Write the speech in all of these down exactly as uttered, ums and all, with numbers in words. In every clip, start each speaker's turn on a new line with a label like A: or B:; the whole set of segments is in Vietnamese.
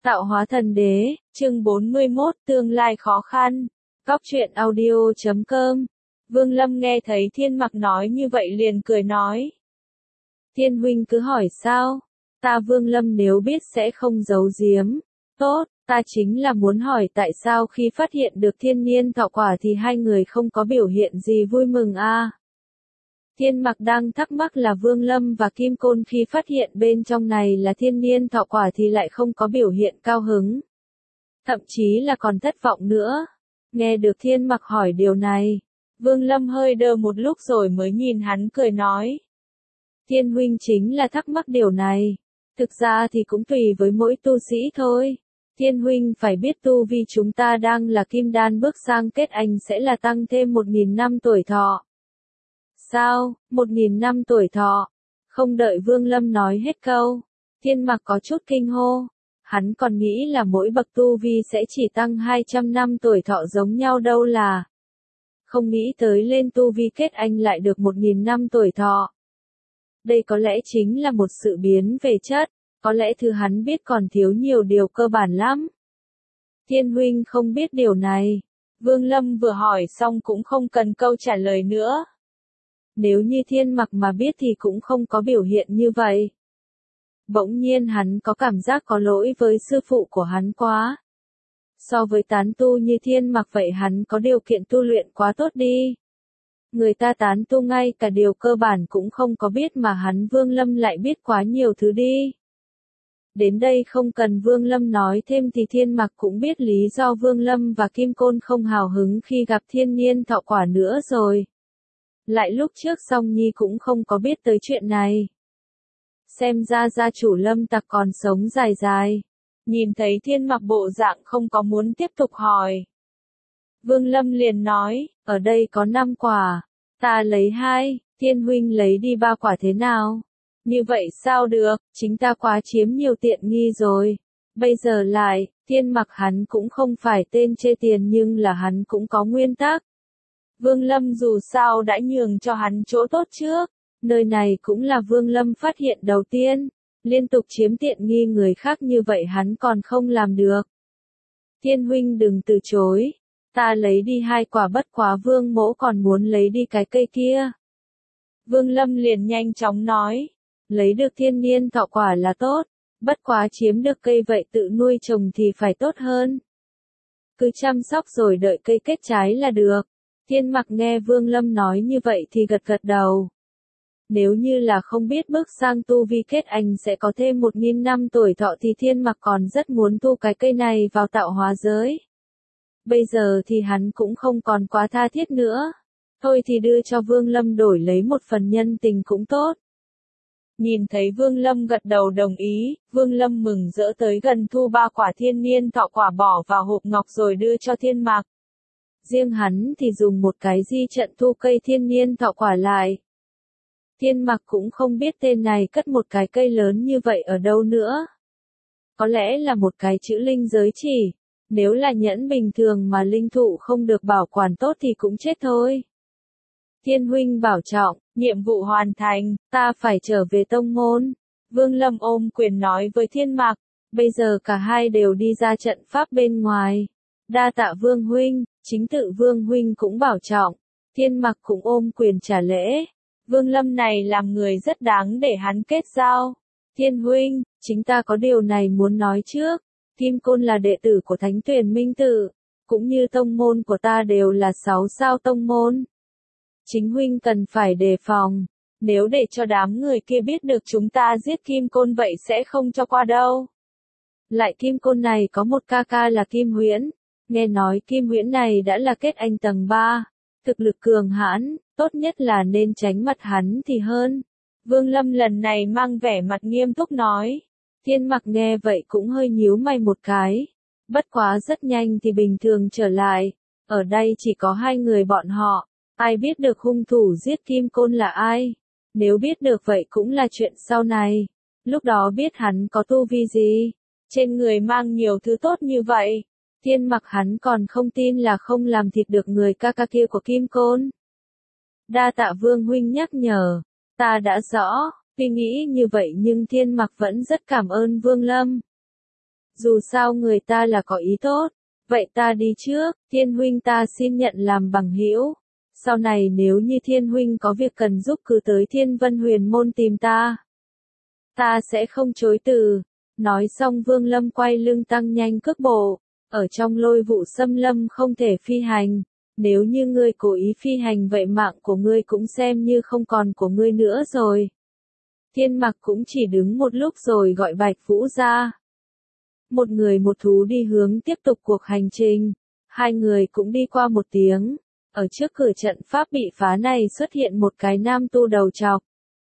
A: Tạo hóa thần đế, chương bốn mươi mốt, tương lai khó khăn. Cóc truyện audio chấm com. Vương Lâm nghe thấy Thiên Mặc nói như vậy liền cười nói. Thiên huynh cứ hỏi sao? Ta Vương Lâm nếu biết sẽ không giấu giếm. Tốt, ta chính là muốn hỏi tại sao khi phát hiện được thiên niên thọ quả thì hai người không có biểu hiện gì vui mừng a? À? Thiên Mặc đang thắc mắc là Vương Lâm và Kim Côn khi phát hiện bên trong này là thiên niên thọ quả thì lại không có biểu hiện cao hứng. Thậm chí là còn thất vọng nữa. Nghe được Thiên Mặc hỏi điều này, Vương Lâm hơi đơ một lúc rồi mới nhìn hắn cười nói. Thiên huynh chính là thắc mắc điều này. Thực ra thì cũng tùy với mỗi tu sĩ thôi. Thiên huynh phải biết tu vi chúng ta đang là kim đan bước sang kết anh sẽ là tăng thêm một nghìn năm tuổi thọ. Sao, một nghìn năm tuổi thọ? Không đợi Vương Lâm nói hết câu, Thiên Mặc có chút kinh hô. Hắn còn nghĩ là mỗi bậc tu vi sẽ chỉ tăng hai trăm năm tuổi thọ giống nhau đâu là. Không nghĩ tới lên tu vi kết anh lại được một nghìn năm tuổi thọ. Đây có lẽ chính là một sự biến về chất, có lẽ thứ hắn biết còn thiếu nhiều điều cơ bản lắm. Thiên huynh không biết điều này. Vương Lâm vừa hỏi xong cũng không cần câu trả lời nữa. Nếu như Thiên Mặc mà biết thì cũng không có biểu hiện như vậy. Bỗng nhiên hắn có cảm giác có lỗi với sư phụ của hắn quá. So với tán tu như Thiên Mặc vậy hắn có điều kiện tu luyện quá tốt đi. Người ta tán tu ngay cả điều cơ bản cũng không có biết mà hắn Vương Lâm lại biết quá nhiều thứ đi. Đến đây không cần Vương Lâm nói thêm thì Thiên Mặc cũng biết lý do Vương Lâm và Kim Côn không hào hứng khi gặp thiên niên thọ quả nữa rồi. Lại lúc trước Song Nhi cũng không có biết tới chuyện này. Xem ra gia chủ Lâm Tặc còn sống dài dài. Nhìn thấy Thiên Mặc bộ dạng không có muốn tiếp tục hỏi. Vương Lâm liền nói, ở đây có năm quả. Ta lấy hai, Thiên huynh lấy đi ba quả thế nào? Như vậy sao được, chính ta quá chiếm nhiều tiện nghi rồi. Bây giờ lại, Thiên Mặc hắn cũng không phải tên chê tiền nhưng là hắn cũng có nguyên tắc. Vương Lâm dù sao đã nhường cho hắn chỗ tốt trước, nơi này cũng là Vương Lâm phát hiện đầu tiên, liên tục chiếm tiện nghi người khác như vậy hắn còn không làm được. Thiên huynh đừng từ chối, ta lấy đi hai quả bất quá Vương mỗ còn muốn lấy đi cái cây kia. Vương Lâm liền nhanh chóng nói, lấy được thiên niên thọ quả là tốt, bất quá chiếm được cây vậy tự nuôi trồng thì phải tốt hơn. Cứ chăm sóc rồi đợi cây kết trái là được. Thiên Mặc nghe Vương Lâm nói như vậy thì gật gật đầu. Nếu như là không biết bước sang tu vi kết anh sẽ có thêm một nghìn năm tuổi thọ thì Thiên Mặc còn rất muốn tu cái cây này vào tạo hóa giới. Bây giờ thì hắn cũng không còn quá tha thiết nữa. Thôi thì đưa cho Vương Lâm đổi lấy một phần nhân tình cũng tốt. Nhìn thấy Vương Lâm gật đầu đồng ý, Vương Lâm mừng rỡ tới gần thu ba quả thiên niên thọ quả bỏ vào hộp ngọc rồi đưa cho Thiên Mặc. Riêng hắn thì dùng một cái di trận thu cây thiên niên thọ quả lại. Thiên Mặc cũng không biết tên này cất một cái cây lớn như vậy ở đâu nữa. Có lẽ là một cái chữ linh giới chỉ. Nếu là nhẫn bình thường mà linh thụ không được bảo quản tốt thì cũng chết thôi. Thiên huynh bảo trọng, nhiệm vụ hoàn thành, ta phải trở về tông môn. Vương Lâm ôm quyền nói với Thiên Mặc. Bây giờ cả hai đều đi ra trận pháp bên ngoài. Đa tạ Vương huynh, chính tự Vương huynh cũng bảo trọng. Thiên Mặc cũng ôm quyền trả lễ. Vương Lâm này làm người rất đáng để hắn kết giao. Thiên huynh, chính ta có điều này muốn nói trước. Kim Côn là đệ tử của Thánh Tuyền Minh Tử, cũng như tông môn của ta đều là sáu sao tông môn. Chính huynh cần phải đề phòng, nếu để cho đám người kia biết được chúng ta giết Kim Côn vậy sẽ không cho qua đâu. Lại Kim Côn này có một ca ca là Kim Huyễn, nghe nói Kim Huyễn này đã là kết anh tầng ba, thực lực cường hãn, tốt nhất là nên tránh mặt hắn thì hơn. Vương Lâm lần này mang vẻ mặt nghiêm túc nói. Thiên Mặc nghe vậy cũng hơi nhíu mày một cái. Bất quá rất nhanh thì bình thường trở lại. Ở đây chỉ có hai người bọn họ. Ai biết được hung thủ giết Kim Côn là ai? Nếu biết được vậy cũng là chuyện sau này. Lúc đó biết hắn có tu vi gì? Trên người mang nhiều thứ tốt như vậy. Thiên Mặc hắn còn không tin là không làm thịt được người ca ca kia của Kim Côn. Đa tạ Vương huynh nhắc nhở. Ta đã rõ. Tuy nghĩ như vậy nhưng Thiên Mặc vẫn rất cảm ơn Vương Lâm. Dù sao người ta là có ý tốt. Vậy ta đi trước, Thiên huynh ta xin nhận làm bằng hữu. Sau này nếu như Thiên huynh có việc cần giúp cứ tới Thiên Vân Huyền Môn tìm ta. Ta sẽ không chối từ. Nói xong Vương Lâm quay lưng tăng nhanh cước bộ. Ở trong lôi vụ xâm lâm không thể phi hành. Nếu như ngươi cố ý phi hành vậy mạng của ngươi cũng xem như không còn của ngươi nữa rồi. Thiên Mặc cũng chỉ đứng một lúc rồi gọi Bạch Vũ ra. Một người một thú đi hướng tiếp tục cuộc hành trình. Hai người cũng đi qua một tiếng. Ở trước cửa trận pháp bị phá này xuất hiện một cái nam tu đầu trọc.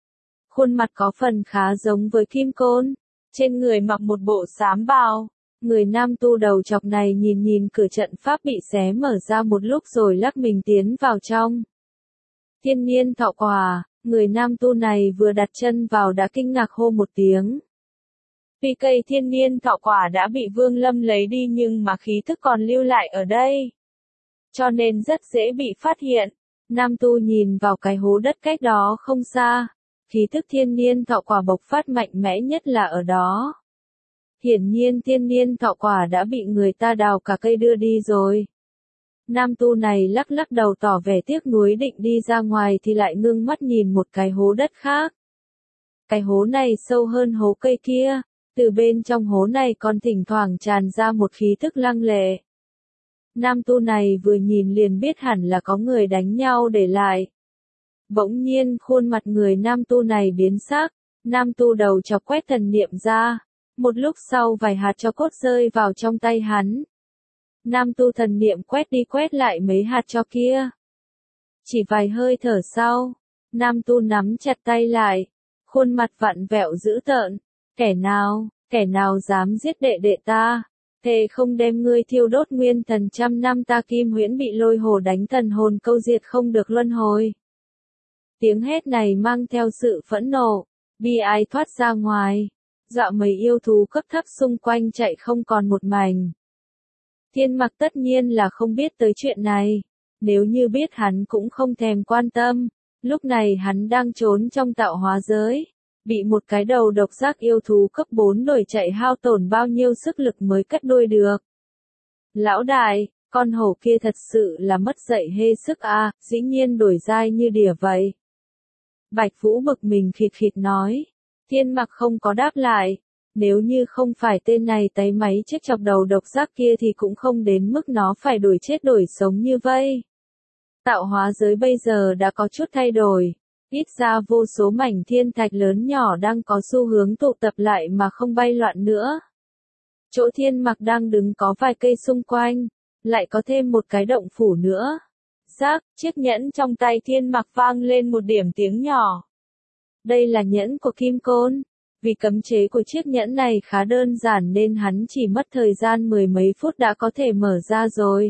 A: Khuôn mặt có phần khá giống với Kim Côn. Trên người mặc một bộ xám bào. Người nam tu đầu trọc này nhìn nhìn cửa trận pháp bị xé mở ra một lúc rồi lắc mình tiến vào trong. Thiên niên thọ quả, người nam tu này vừa đặt chân vào đã kinh ngạc hô một tiếng. Vì cây thiên niên thọ quả đã bị Vương Lâm lấy đi nhưng mà khí thức còn lưu lại ở đây. Cho nên rất dễ bị phát hiện. Nam tu nhìn vào cái hố đất cách đó không xa. Khí thức thiên niên thọ quả bộc phát mạnh mẽ nhất là ở đó. Hiển nhiên thiên niên thọ quả đã bị người ta đào cả cây đưa đi rồi. Nam tu này lắc lắc đầu tỏ vẻ tiếc nuối định đi ra ngoài thì lại ngưng mắt nhìn một cái hố đất khác. Cái hố này sâu hơn hố cây kia. Từ bên trong hố này còn thỉnh thoảng tràn ra một khí thức lăng lệ. Nam tu này vừa nhìn liền biết hẳn là có người đánh nhau để lại. Bỗng nhiên khuôn mặt người nam tu này biến sắc. Nam tu đầu chọc quét thần niệm ra. Một lúc sau vài hạt cho cốt rơi vào trong tay hắn. Nam tu thần niệm quét đi quét lại mấy hạt cho kia. Chỉ vài hơi thở sau, nam tu nắm chặt tay lại, khuôn mặt vặn vẹo dữ tợn. Kẻ nào, kẻ nào dám giết đệ đệ ta, thề không đem ngươi thiêu đốt nguyên thần trăm năm ta Kim Huyễn bị lôi hồ đánh thần hồn câu diệt không được luân hồi. Tiếng hét này mang theo sự phẫn nộ, bi ai thoát ra ngoài. Dọa mấy yêu thú cấp thấp xung quanh chạy không còn một mảnh. Thiên Mặc tất nhiên là không biết tới chuyện này. Nếu như biết hắn cũng không thèm quan tâm. Lúc này hắn đang trốn trong tạo hóa giới. Bị một cái đầu độc giác yêu thú cấp bốn đuổi chạy hao tổn bao nhiêu sức lực mới cất đuôi được. Lão đại, con hổ kia thật sự là mất dạy hê sức à, dĩ nhiên đổi dai như đỉa vậy. Bạch Vũ bực mình khịt khịt nói. Thiên Mặc không có đáp lại. Nếu như không phải tên này tấy máy chết chọc đầu độc giác kia thì cũng không đến mức nó phải đổi chết đổi sống như vây. Tạo hóa giới bây giờ đã có chút thay đổi. Ít ra vô số mảnh thiên thạch lớn nhỏ đang có xu hướng tụ tập lại mà không bay loạn nữa. Chỗ Thiên Mặc đang đứng có vài cây xung quanh. Lại có thêm một cái động phủ nữa. Rác, chiếc nhẫn trong tay Thiên Mặc vang lên một điểm tiếng nhỏ. Đây là nhẫn của Kim Côn. Vì cấm chế của chiếc nhẫn này khá đơn giản nên hắn chỉ mất thời gian mười mấy phút đã có thể mở ra rồi.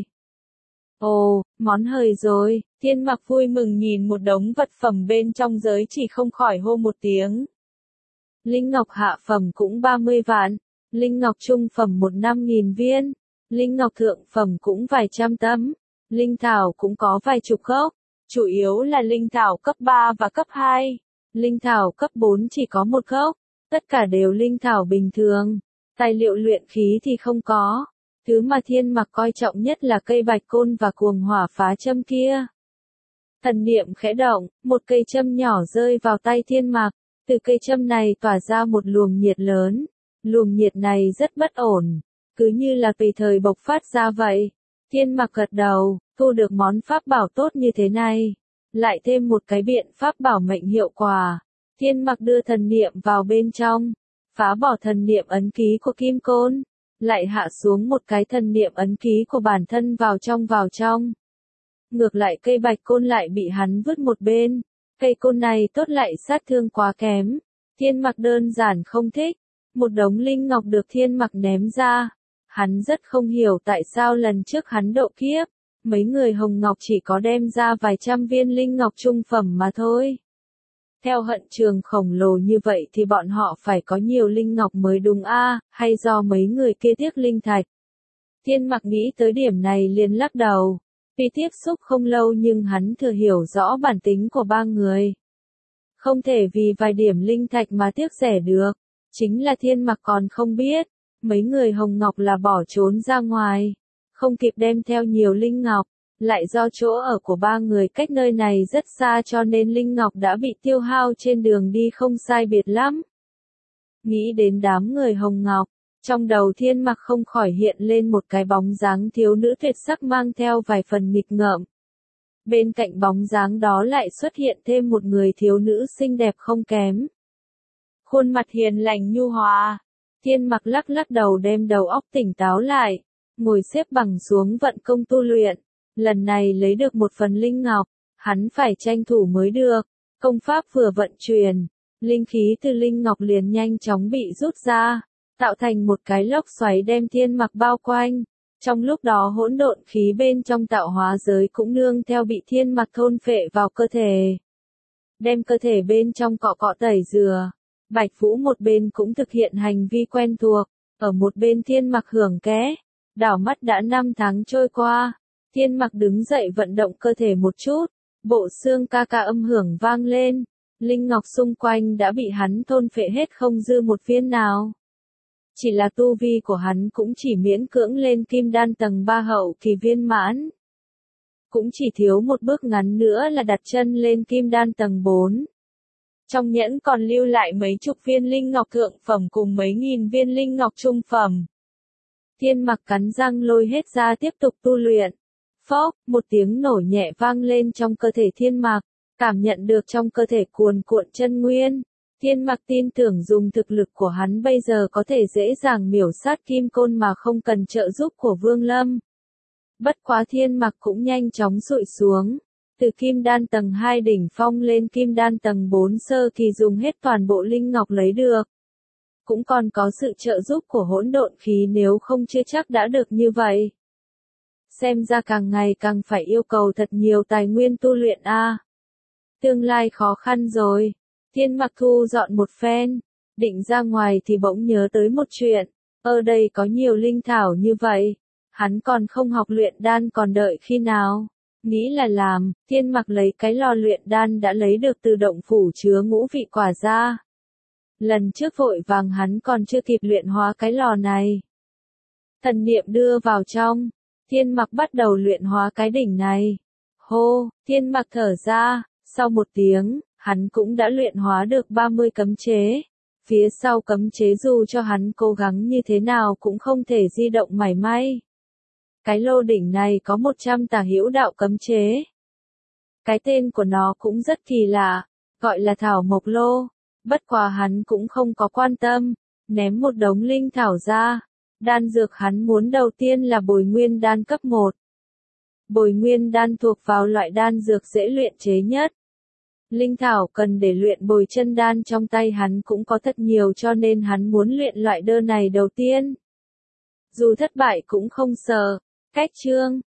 A: Ồ, món hời rồi, Thiên Mặc vui mừng nhìn một đống vật phẩm bên trong giới chỉ không khỏi hô một tiếng. Linh ngọc hạ phẩm cũng ba mươi vạn, linh ngọc trung phẩm một năm nghìn viên, linh ngọc thượng phẩm cũng vài trăm tấm, linh thảo cũng có vài chục gốc, chủ yếu là linh thảo cấp ba và cấp hai. Linh thảo cấp bốn chỉ có một gốc, tất cả đều linh thảo bình thường, tài liệu luyện khí thì không có. Thứ mà Thiên Mặc coi trọng nhất là cây bạch côn và cuồng hỏa phá châm kia. Thần niệm khẽ động, một cây châm nhỏ rơi vào tay Thiên Mặc, từ cây châm này tỏa ra một luồng nhiệt lớn. Luồng nhiệt này rất bất ổn, cứ như là tùy thời bộc phát ra vậy. Thiên Mặc gật đầu, thu được món pháp bảo tốt như thế này. Lại thêm một cái biện pháp bảo mệnh hiệu quả. Thiên Mặc đưa thần niệm vào bên trong, phá bỏ thần niệm ấn ký của Kim Côn, lại hạ xuống một cái thần niệm ấn ký của bản thân vào trong vào trong. Ngược lại cây bạch côn lại bị hắn vứt một bên, cây côn này tốt lại sát thương quá kém. Thiên Mặc đơn giản không thích, một đống linh ngọc được Thiên Mặc ném ra. Hắn rất không hiểu tại sao lần trước hắn độ kiếp. Mấy người Hồng Ngọc chỉ có đem ra vài trăm viên linh ngọc trung phẩm mà thôi. Theo hận trường khổng lồ như vậy thì bọn họ phải có nhiều linh ngọc mới đúng a, à, hay do mấy người kia tiếc linh thạch. Thiên Mặc nghĩ tới điểm này liền lắc đầu. Tuy tiếp xúc không lâu nhưng hắn thừa hiểu rõ bản tính của ba người. Không thể vì vài điểm linh thạch mà tiếc rẻ được. Chính là Thiên Mặc còn không biết. Mấy người Hồng Ngọc là bỏ trốn ra ngoài, không kịp đem theo nhiều linh ngọc, lại do chỗ ở của ba người cách nơi này rất xa cho nên linh ngọc đã bị tiêu hao trên đường đi không sai biệt lắm. Nghĩ đến đám người Hồng Ngọc, trong đầu Thiên Mặc không khỏi hiện lên một cái bóng dáng thiếu nữ tuyệt sắc mang theo vài phần nghịch ngợm. Bên cạnh bóng dáng đó lại xuất hiện thêm một người thiếu nữ xinh đẹp không kém. Khuôn mặt hiền lành nhu hòa. Thiên Mặc lắc lắc đầu đem đầu óc tỉnh táo lại, ngồi xếp bằng xuống vận công tu luyện. Lần này lấy được một phần linh ngọc, hắn phải tranh thủ mới được. Công pháp vừa vận chuyển, linh khí từ linh ngọc liền nhanh chóng bị rút ra, tạo thành một cái lốc xoáy đem Thiên Mặc bao quanh. Trong lúc đó hỗn độn khí bên trong tạo hóa giới cũng nương theo bị Thiên Mặc thôn phệ vào cơ thể. Đem cơ thể bên trong cọ cọ tẩy rửa. Bạch Vũ một bên cũng thực hiện hành vi quen thuộc, ở một bên Thiên Mặc hưởng ké. Đảo mắt đã năm tháng trôi qua, Thiên Mặc đứng dậy vận động cơ thể một chút, bộ xương ca ca âm hưởng vang lên, linh ngọc xung quanh đã bị hắn thôn phệ hết không dư một viên nào. Chỉ là tu vi của hắn cũng chỉ miễn cưỡng lên kim đan tầng ba hậu kỳ viên mãn. Cũng chỉ thiếu một bước ngắn nữa là đặt chân lên kim đan tầng bốn. Trong nhẫn còn lưu lại mấy chục viên linh ngọc thượng phẩm cùng mấy nghìn viên linh ngọc trung phẩm. Thiên Mặc cắn răng lôi hết ra tiếp tục tu luyện. Phốc, một tiếng nổ nhẹ vang lên trong cơ thể Thiên Mặc, cảm nhận được trong cơ thể cuồn cuộn chân nguyên. Thiên Mặc tin tưởng dùng thực lực của hắn bây giờ có thể dễ dàng miểu sát Kim Côn mà không cần trợ giúp của Vương Lâm. Bất quá Thiên Mặc cũng nhanh chóng sụi xuống. Từ kim đan tầng hai đỉnh phong lên kim đan tầng bốn sơ kỳ dùng hết toàn bộ linh ngọc lấy được. Cũng còn có sự trợ giúp của hỗn độn khí nếu không chưa chắc đã được như vậy. Xem ra càng ngày càng phải yêu cầu thật nhiều tài nguyên tu luyện a. À. Tương lai khó khăn rồi. Thiên Mặc thu dọn một phen, định ra ngoài thì bỗng nhớ tới một chuyện. Ở đây có nhiều linh thảo như vậy, hắn còn không học luyện đan còn đợi khi nào? Nghĩ là làm, Thiên Mặc lấy cái lò luyện đan đã lấy được từ động phủ chứa ngũ vị quả ra. Lần trước vội vàng hắn còn chưa kịp luyện hóa cái lò này. Thần niệm đưa vào trong, Thiên Mặc bắt đầu luyện hóa cái đỉnh này. Hô, Thiên Mặc thở ra, sau một tiếng, hắn cũng đã luyện hóa được ba mươi cấm chế. Phía sau cấm chế dù cho hắn cố gắng như thế nào cũng không thể di động mảy may. Cái lô đỉnh này có một trăm tả hữu đạo cấm chế. Cái tên của nó cũng rất kỳ lạ, gọi là thảo mộc lô. Bất quá hắn cũng không có quan tâm, ném một đống linh thảo ra. Đan dược hắn muốn đầu tiên là bồi nguyên đan cấp một. Bồi nguyên đan thuộc vào loại đan dược dễ luyện chế nhất. Linh thảo cần để luyện bồi chân đan trong tay hắn cũng có thật nhiều cho nên hắn muốn luyện loại đơn này đầu tiên. Dù thất bại cũng không sợ. Cách chương